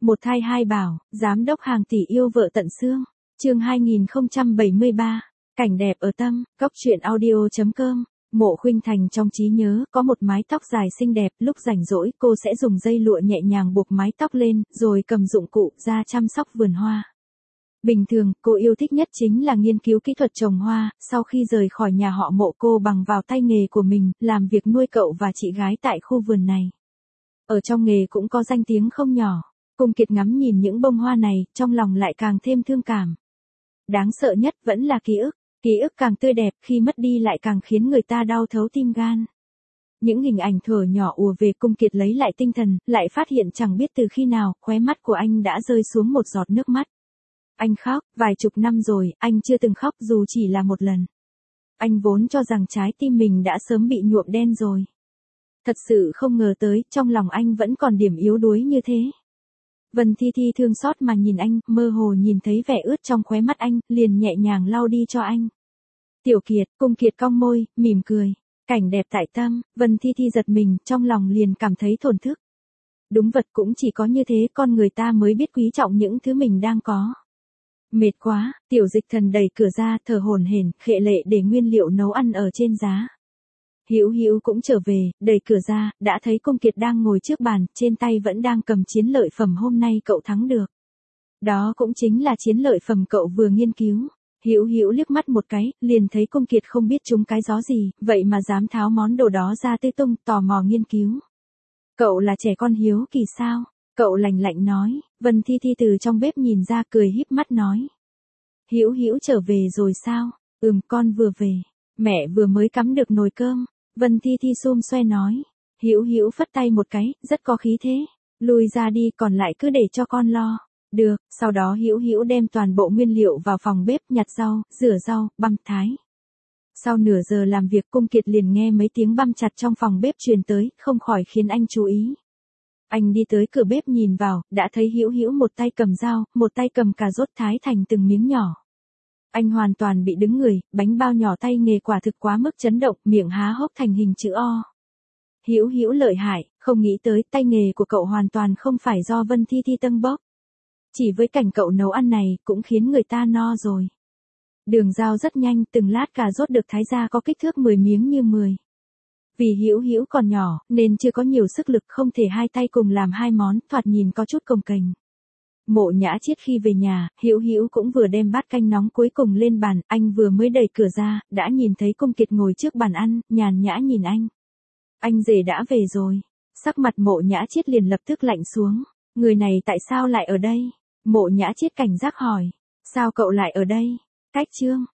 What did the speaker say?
Một thai hai bảo, giám đốc hàng tỷ yêu vợ tận xương. Chương 2073. Cảnh đẹp ở tâm. Cóc truyện audio.com. Mộ Khuynh Thành trong trí nhớ có một mái tóc dài xinh đẹp, lúc rảnh rỗi cô sẽ dùng dây lụa nhẹ nhàng buộc mái tóc lên, rồi cầm dụng cụ ra chăm sóc vườn hoa. Bình thường, cô yêu thích nhất chính là nghiên cứu kỹ thuật trồng hoa. Sau khi rời khỏi nhà họ Mộ, cô bằng vào tay nghề của mình, làm việc nuôi cậu và chị gái tại khu vườn này. Ở trong nghề cũng có danh tiếng không nhỏ. Cung Kiệt ngắm nhìn những bông hoa này, trong lòng lại càng thêm thương cảm. Đáng sợ nhất vẫn là ký ức càng tươi đẹp, khi mất đi lại càng khiến người ta đau thấu tim gan. Những hình ảnh thuở nhỏ ùa về, Cung Kiệt lấy lại tinh thần, lại phát hiện chẳng biết từ khi nào, khóe mắt của anh đã rơi xuống một giọt nước mắt. Anh khóc, vài chục năm rồi, anh chưa từng khóc dù chỉ là một lần. Anh vốn cho rằng trái tim mình đã sớm bị nhuộm đen rồi. Thật sự không ngờ tới, trong lòng anh vẫn còn điểm yếu đuối như thế. Vân Thi Thi thương xót mà nhìn anh, mơ hồ nhìn thấy vẻ ướt trong khóe mắt anh, liền nhẹ nhàng lau đi cho anh. Tiểu Kiệt, Cung Kiệt cong môi, mỉm cười. Cảnh đẹp tại tâm. Vân Thi Thi giật mình, trong lòng liền cảm thấy thổn thức. Đúng vật, cũng chỉ có như thế con người ta mới biết quý trọng những thứ mình đang có. Mệt quá, Tiểu Dịch Thần đẩy cửa ra, thở hổn hển, khệ lệ để nguyên liệu nấu ăn ở trên giá. Hữu Hữu cũng trở về, đẩy cửa ra, đã thấy Cung Kiệt đang ngồi trước bàn, trên tay vẫn đang cầm chiến lợi phẩm hôm nay cậu thắng được. Đó cũng chính là chiến lợi phẩm cậu vừa nghiên cứu. Hữu Hữu liếc mắt một cái, liền thấy Cung Kiệt không biết trúng cái gió gì, vậy mà dám tháo món đồ đó ra tươi tung, tò mò nghiên cứu. Cậu là trẻ con hiếu kỳ sao? Cậu lạnh lạnh nói. Vân Thi Thi từ trong bếp nhìn ra, cười híp mắt nói. Hữu Hữu trở về rồi sao? Con vừa về. Mẹ vừa mới cắm được nồi cơm. Vân Thi Thi xum xoe nói. Hữu Hữu phất tay một cái, rất có khí thế. Lui ra đi, còn lại cứ để cho con lo. Được. Sau đó Hữu Hữu đem toàn bộ nguyên liệu vào phòng bếp, nhặt rau, rửa rau, băm thái. Sau nửa giờ làm việc, Cung Kiệt liền nghe mấy tiếng băm chặt trong phòng bếp truyền tới, không khỏi khiến anh chú ý. Anh đi tới cửa bếp nhìn vào, đã thấy Hữu Hữu một tay cầm dao, một tay cầm cà rốt thái thành từng miếng nhỏ. Anh hoàn toàn bị đứng người, bánh bao nhỏ tay nghề quả thực quá mức chấn động, miệng há hốc thành hình chữ O. Hữu Hữu lợi hại, không nghĩ tới tay nghề của cậu hoàn toàn không phải do Vân Thi Thi tâng bốc. Chỉ với cảnh cậu nấu ăn này, cũng khiến người ta no rồi. Đường dao rất nhanh, từng lát cà rốt được thái ra có kích thước 10 miếng như 10. Vì Hữu Hữu còn nhỏ, nên chưa có nhiều sức lực, không thể hai tay cùng làm hai món, thoạt nhìn có chút cồng kềnh. Mộ Nhã Chiết khi về nhà, Hữu Hữu cũng vừa đem bát canh nóng cuối cùng lên bàn, anh vừa mới đẩy cửa ra, đã nhìn thấy Cung Kiệt ngồi trước bàn ăn, nhàn nhã nhìn anh. Anh rể đã về rồi. Sắc mặt Mộ Nhã Chiết liền lập tức lạnh xuống. Người này tại sao lại ở đây? Mộ Nhã Chiết cảnh giác hỏi. Sao cậu lại ở đây? Cách Trương.